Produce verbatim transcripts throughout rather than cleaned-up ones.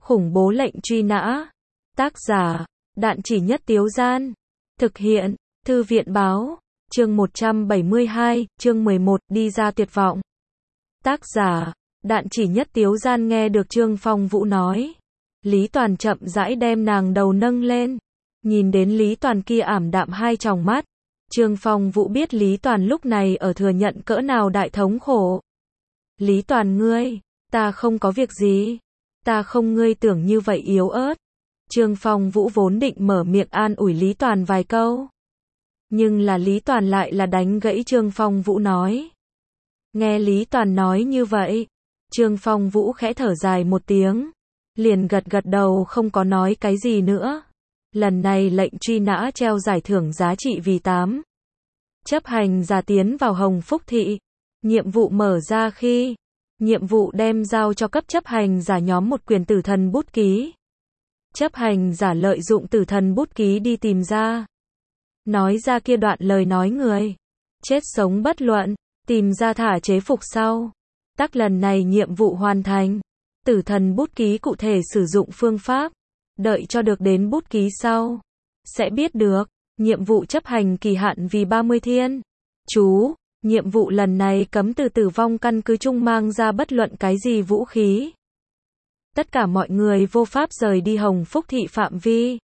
Khủng bố lệnh truy nã. Tác giả, Đạn Chỉ Nhất Tiếu Gian. Thực hiện, Thư viện Báo. Chương một trăm bảy mươi hai, chương mười một, đi ra tuyệt vọng. Tác giả, Đạn Chỉ Nhất Tiếu Gian. Nghe được Trương Phong Vũ nói, Lý Toàn chậm rãi đem nàng đầu nâng lên. Nhìn đến Lý Toàn kia ảm đạm hai tròng mắt, Trương Phong Vũ biết Lý Toàn lúc này ở thừa nhận cỡ nào đại thống khổ. Lý Toàn ngươi, ta không có việc gì. Ta không ngươi tưởng như vậy yếu ớt. Trương Phong Vũ vốn định mở miệng an ủi Lý Toàn vài câu. Nhưng là Lý Toàn lại là đánh gãy Trương Phong Vũ nói. Nghe Lý Toàn nói như vậy, Trương Phong Vũ khẽ thở dài một tiếng, liền gật gật đầu không có nói cái gì nữa. Lần này lệnh truy nã treo giải thưởng giá trị vì tám. Chấp hành giả tiến vào Hồng Phúc Thị. Nhiệm vụ mở ra khi, nhiệm vụ đem giao cho cấp chấp hành giả nhóm một quyền tử thần bút ký. Chấp hành giả lợi dụng tử thần bút ký đi tìm ra, nói ra kia đoạn lời nói người, chết sống bất luận, tìm ra thả chế phục sau. Tắc lần này nhiệm vụ hoàn thành. Tử thần bút ký cụ thể sử dụng phương pháp, đợi cho được đến bút ký sau, sẽ biết được. Nhiệm vụ chấp hành kỳ hạn vì ba mươi thiên. Chú, nhiệm vụ lần này cấm từ tử vong căn cứ chung mang ra bất luận cái gì vũ khí. Tất cả mọi người vô pháp rời đi Hồng Phúc Thị phạm vi.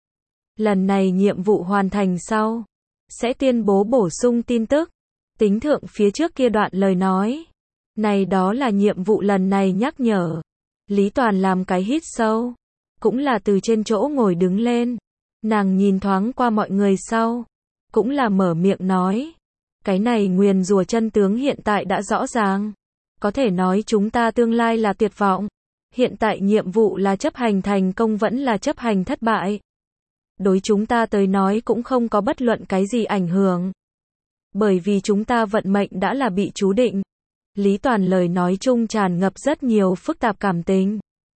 Lần này nhiệm vụ hoàn thành sau, sẽ tuyên bố bổ sung tin tức, tính thượng phía trước kia đoạn lời nói. Này đó là nhiệm vụ lần này nhắc nhở. Lý Toàn làm cái hít sâu, cũng là từ trên chỗ ngồi đứng lên. Nàng nhìn thoáng qua mọi người sau, cũng là mở miệng nói. Cái này nguyền rủa chân tướng hiện tại đã rõ ràng. Có thể nói chúng ta tương lai là tuyệt vọng. Hiện tại nhiệm vụ là chấp hành thành công vẫn là chấp hành thất bại. Đối chúng ta tới nói cũng không có bất luận cái gì ảnh hưởng. Bởi vì chúng ta vận mệnh đã là bị chú định. Lý Toàn lời nói chung tràn ngập rất nhiều phức tạp cảm tình.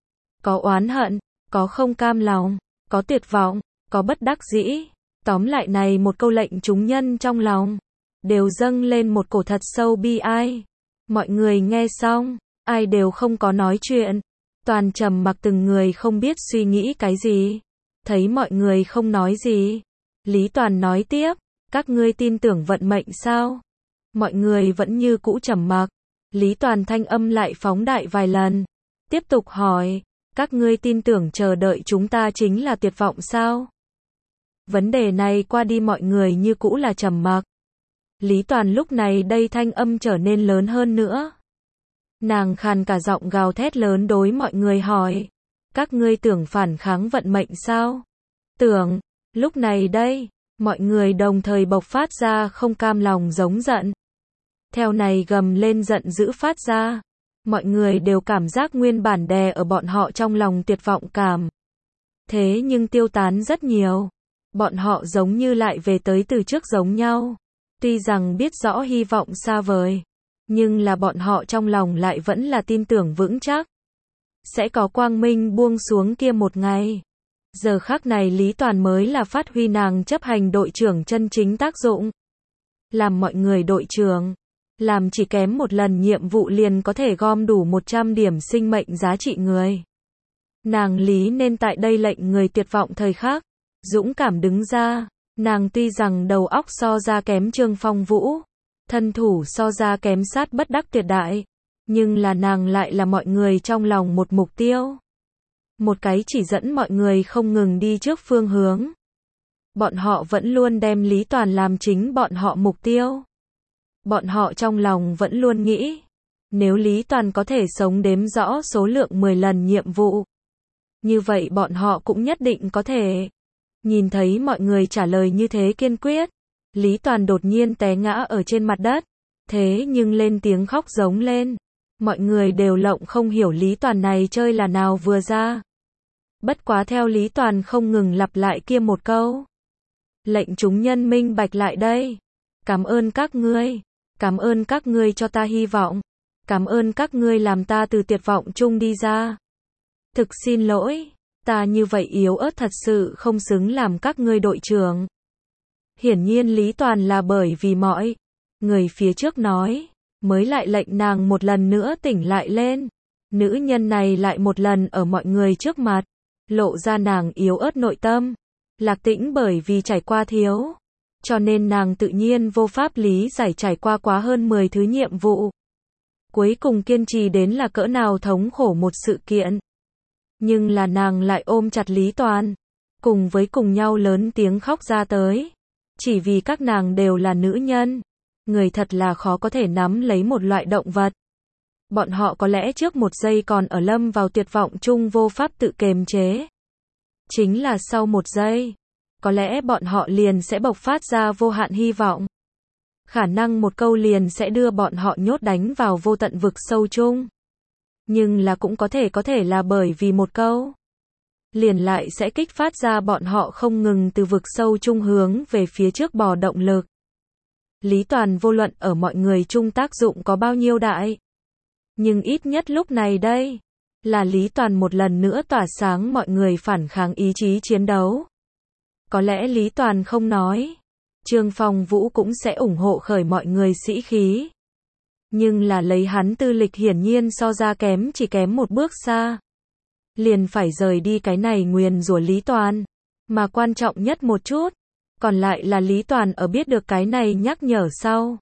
Có oán hận, có không cam lòng, có tuyệt vọng, có bất đắc dĩ. Tóm lại này một câu lệnh chúng nhân trong lòng đều dâng lên một cổ thật sâu bi ai. Mọi người nghe xong, ai đều không có nói chuyện, toàn trầm mặc từng người không biết suy nghĩ cái gì. Thấy mọi người không nói gì, Lý Toàn nói tiếp, các ngươi tin tưởng vận mệnh sao? Mọi người vẫn như cũ trầm mặc. Lý Toàn thanh âm lại phóng đại vài lần, tiếp tục hỏi, các ngươi tin tưởng chờ đợi chúng ta chính là tuyệt vọng sao? Vấn đề này qua đi mọi người như cũ là trầm mặc. Lý Toàn lúc này đây thanh âm trở nên lớn hơn nữa. Nàng khàn cả giọng gào thét lớn đối mọi người hỏi, các ngươi tưởng phản kháng vận mệnh sao? Tưởng. Lúc này đây, mọi người đồng thời bộc phát ra không cam lòng giống giận. Theo này gầm lên giận dữ phát ra. Mọi người đều cảm giác nguyên bản đè ở bọn họ trong lòng tuyệt vọng cảm. Thế nhưng tiêu tán rất nhiều. Bọn họ giống như lại về tới từ trước giống nhau. Tuy rằng biết rõ hy vọng xa vời, nhưng là bọn họ trong lòng lại vẫn là tin tưởng vững chắc. Sẽ có quang minh buông xuống kia một ngày. Giờ khắc này Lý Toàn mới là phát huy nàng chấp hành đội trưởng chân chính tác dụng. Làm mọi người đội trưởng, làm chỉ kém một lần nhiệm vụ liền có thể gom đủ một trăm điểm sinh mệnh giá trị người. Nàng Lý nên tại đây lệnh người tuyệt vọng thời khắc, dũng cảm đứng ra. Nàng tuy rằng đầu óc so ra kém Trương Phong Vũ, thân thủ so ra kém sát bất đắc tuyệt đại, nhưng là nàng lại là mọi người trong lòng một mục tiêu. Một cái chỉ dẫn mọi người không ngừng đi trước phương hướng. Bọn họ vẫn luôn đem Lý Toàn làm chính bọn họ mục tiêu. Bọn họ trong lòng vẫn luôn nghĩ, nếu Lý Toàn có thể sống đếm rõ số lượng mười lần nhiệm vụ, như vậy bọn họ cũng nhất định có thể. Nhìn thấy mọi người trả lời như thế kiên quyết, Lý Toàn đột nhiên té ngã ở trên mặt đất, thế nhưng lên tiếng khóc giống lên. Mọi người đều lộng không hiểu Lý Toàn này chơi là nào vừa ra. Bất quá theo Lý Toàn không ngừng lặp lại kia một câu. Lệnh chúng nhân minh bạch lại đây. Cảm ơn các ngươi. Cảm ơn các ngươi cho ta hy vọng. Cảm ơn các ngươi làm ta từ tuyệt vọng chung đi ra. Thực xin lỗi. Ta như vậy yếu ớt thật sự không xứng làm các ngươi đội trưởng. Hiển nhiên Lý Toàn là bởi vì mọi người phía trước nói, mới lại lệnh nàng một lần nữa tỉnh lại lên. Nữ nhân này lại một lần ở mọi người trước mặt, lộ ra nàng yếu ớt nội tâm. Lạc Tĩnh bởi vì trải qua thiếu, cho nên nàng tự nhiên vô pháp lý giải trải qua quá hơn mười thứ nhiệm vụ. Cuối cùng kiên trì đến là cỡ nào thống khổ một sự kiện. Nhưng là nàng lại ôm chặt Lý Toàn, cùng với cùng nhau lớn tiếng khóc ra tới. Chỉ vì các nàng đều là nữ nhân. Người thật là khó có thể nắm lấy một loại động vật. Bọn họ có lẽ trước một giây còn ở lâm vào tuyệt vọng chung vô pháp tự kềm chế. Chính là sau một giây, có lẽ bọn họ liền sẽ bộc phát ra vô hạn hy vọng. Khả năng một câu liền sẽ đưa bọn họ nhốt đánh vào vô tận vực sâu chung. Nhưng là cũng có thể có thể là bởi vì một câu, liền lại sẽ kích phát ra bọn họ không ngừng từ vực sâu chung hướng về phía trước bò động lực. Lý Toàn vô luận ở mọi người chung tác dụng có bao nhiêu đại. Nhưng ít nhất lúc này đây, là Lý Toàn một lần nữa tỏa sáng mọi người phản kháng ý chí chiến đấu. Có lẽ Lý Toàn không nói, Trương Phong Vũ cũng sẽ ủng hộ khởi mọi người sĩ khí. Nhưng là lấy hắn tư lịch hiển nhiên so ra kém chỉ kém một bước xa. Liền phải rời đi cái này nguyền rủa Lý Toàn. Mà quan trọng nhất một chút, còn lại là Lý Toàn ở biết được cái này nhắc nhở sau.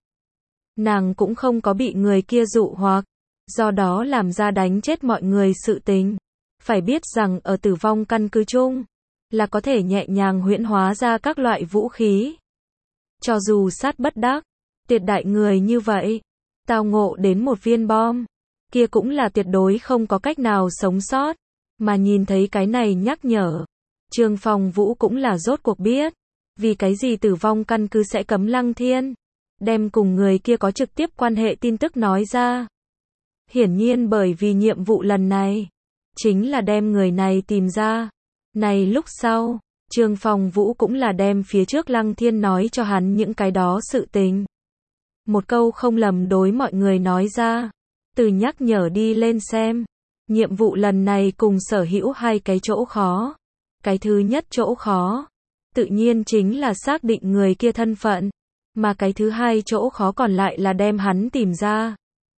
Nàng cũng không có bị người kia dụ hoặc, do đó làm ra đánh chết mọi người sự tình. Phải biết rằng ở tử vong căn cứ chung, là có thể nhẹ nhàng huyễn hóa ra các loại vũ khí. Cho dù sát bất đắc, tuyệt đại người như vậy, tao ngộ đến một viên bom, kia cũng là tuyệt đối không có cách nào sống sót. Mà nhìn thấy cái này nhắc nhở, Trương Phong Vũ cũng là rốt cuộc biết, vì cái gì tử vong căn cứ sẽ cấm Lăng Thiên, đem cùng người kia có trực tiếp quan hệ tin tức nói ra. Hiển nhiên bởi vì nhiệm vụ lần này, chính là đem người này tìm ra. Này lúc sau, Trương Phong Vũ cũng là đem phía trước Lăng Thiên nói cho hắn những cái đó sự tình. Một câu không lầm đối mọi người nói ra, từ nhắc nhở đi lên xem. Nhiệm vụ lần này cùng sở hữu hai cái chỗ khó. Cái thứ nhất chỗ khó, tự nhiên chính là xác định người kia thân phận. Mà cái thứ hai chỗ khó còn lại là đem hắn tìm ra.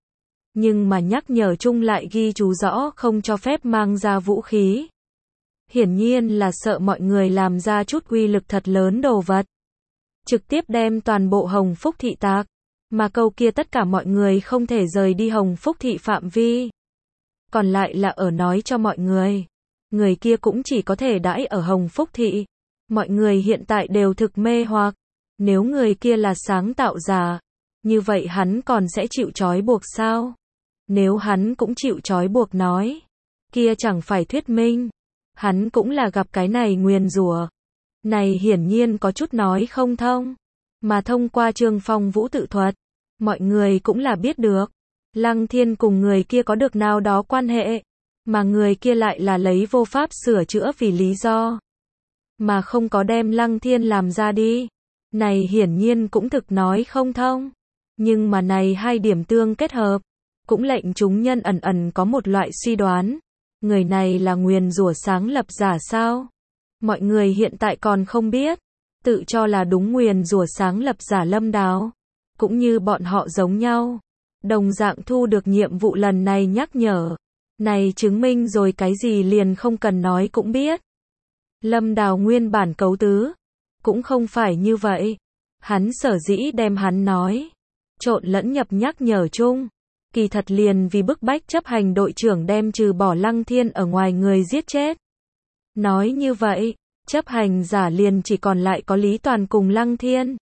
Nhưng mà nhắc nhở chung lại ghi chú rõ không cho phép mang ra vũ khí. Hiển nhiên là sợ mọi người làm ra chút uy lực thật lớn đồ vật. Trực tiếp đem toàn bộ Hồng Phúc thị tạc. Mà câu kia tất cả mọi người không thể rời đi Hồng Phúc thị phạm vi. Còn lại là ở nói cho mọi người. Người kia cũng chỉ có thể đãi ở Hồng Phúc thị. Mọi người hiện tại đều thực mê hoặc. Nếu người kia là sáng tạo giả, như vậy hắn còn sẽ chịu trói buộc sao? Nếu hắn cũng chịu trói buộc nói, kia chẳng phải thuyết minh. Hắn cũng là gặp cái này nguyền rủa. Này hiển nhiên có chút nói không thông. Mà thông qua Trương Phong Vũ tự thuật, mọi người cũng là biết được. Lăng Thiên cùng người kia có được nào đó quan hệ, mà người kia lại là lấy vô pháp sửa chữa vì lý do, mà không có đem Lăng Thiên làm ra đi. Này hiển nhiên cũng thực nói không thông. Nhưng mà này hai điểm tương kết hợp, cũng lệnh chúng nhân ẩn ẩn có một loại suy đoán. Người này là nguyền rủa sáng lập giả sao? Mọi người hiện tại còn không biết. Tự cho là đúng nguyền rủa sáng lập giả Lâm Đào. Cũng như bọn họ giống nhau. Đồng dạng thu được nhiệm vụ lần này nhắc nhở. Này chứng minh rồi cái gì liền không cần nói cũng biết. Lâm Đào nguyên bản cấu tứ. Cũng không phải như vậy. Hắn sở dĩ đem hắn nói. Trộn lẫn nhập nhắc nhở chung. Kỳ thật liền vì bức bách chấp hành đội trưởng đem trừ bỏ Lăng Thiên ở ngoài người giết chết. Nói như vậy, chấp hành giả liền chỉ còn lại có Lý Toàn cùng Lăng Thiên.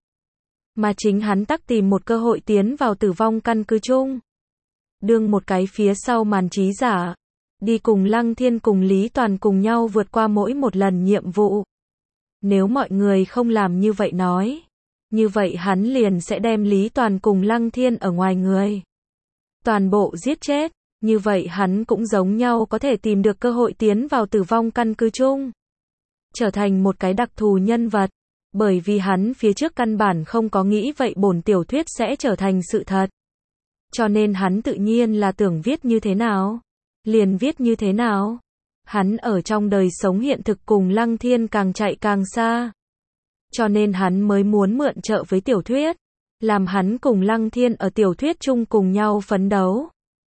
Mà chính hắn tắc tìm một cơ hội tiến vào tử vong căn cứ chung. Đương một cái phía sau màn trí giả. Đi cùng Lăng Thiên cùng Lý Toàn cùng nhau vượt qua mỗi một lần nhiệm vụ. Nếu mọi người không làm như vậy nói. Như vậy hắn liền sẽ đem Lý Toàn cùng Lăng Thiên ở ngoài người. Toàn bộ giết chết. Như vậy hắn cũng giống nhau có thể tìm được cơ hội tiến vào tử vong căn cứ chung. Trở thành một cái đặc thù nhân vật. Bởi vì hắn phía trước căn bản không có nghĩ vậy bổn tiểu thuyết sẽ trở thành sự thật. Cho nên hắn tự nhiên là tưởng viết như thế nào. Liền viết như thế nào. Hắn ở trong đời sống hiện thực cùng Lăng Thiên càng chạy càng xa. Cho nên hắn mới muốn mượn trợ với tiểu thuyết. Làm hắn cùng Lăng Thiên ở tiểu thuyết chung cùng nhau phấn đấu.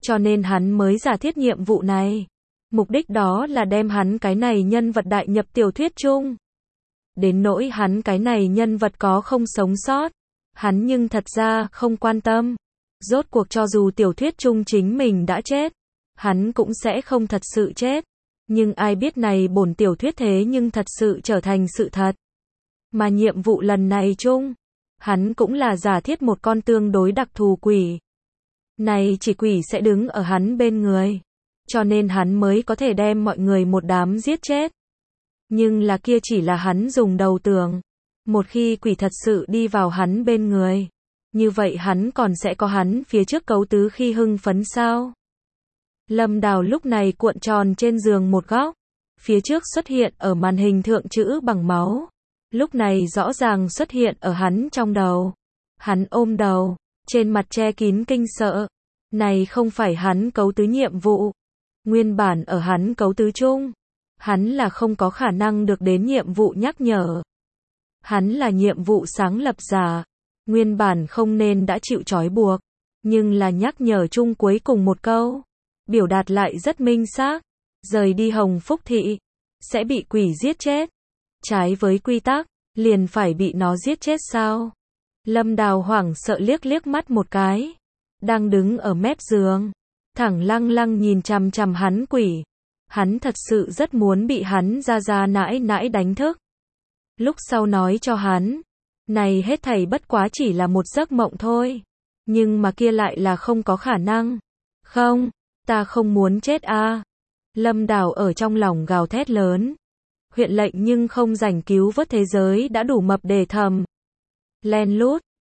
Cho nên hắn mới giả thiết nhiệm vụ này. Mục đích đó là đem hắn cái này nhân vật đại nhập tiểu thuyết chung. Đến nỗi hắn cái này nhân vật có không sống sót, hắn nhưng thật ra không quan tâm. Rốt cuộc cho dù tiểu thuyết chung chính mình đã chết, hắn cũng sẽ không thật sự chết. Nhưng ai biết này bổn tiểu thuyết thế nhưng thật sự trở thành sự thật. Mà nhiệm vụ lần này chung, hắn cũng là giả thiết một con tương đối đặc thù quỷ. Này chỉ quỷ sẽ đứng ở hắn bên người. Cho nên hắn mới có thể đem mọi người một đám giết chết. Nhưng là kia chỉ là hắn dùng đầu tưởng. Một khi quỷ thật sự đi vào hắn bên người, như vậy hắn còn sẽ có hắn phía trước cấu tứ khi hưng phấn sao? Lâm Đào lúc này cuộn tròn trên giường một góc. Phía trước xuất hiện ở màn hình thượng chữ bằng máu. Lúc này rõ ràng xuất hiện ở hắn trong đầu. Hắn ôm đầu, trên mặt che kín kinh sợ. Này không phải hắn cấu tứ nhiệm vụ. Nguyên bản ở hắn cấu tứ chung, hắn là không có khả năng được đến nhiệm vụ nhắc nhở. Hắn là nhiệm vụ sáng lập giả, nguyên bản không nên đã chịu trói buộc, nhưng là nhắc nhở chung cuối cùng một câu, biểu đạt lại rất minh xác, rời đi Hồng Phúc Thị, sẽ bị quỷ giết chết. Trái với quy tắc, liền phải bị nó giết chết sao? Lâm Đào hoảng sợ liếc liếc mắt một cái, đang đứng ở mép giường, thẳng lăng lăng nhìn chằm chằm hắn quỷ. Hắn thật sự rất muốn bị hắn ra ra nãi nãi đánh thức. Lúc sau nói cho hắn, này hết thảy bất quá chỉ là một giấc mộng thôi. Nhưng mà kia lại là không có khả năng. Không, ta không muốn chết a. Lâm Đào ở trong lòng gào thét lớn. Huyện lệnh nhưng không rảnh cứu vớt thế giới đã đủ mập để thầm. Len lút,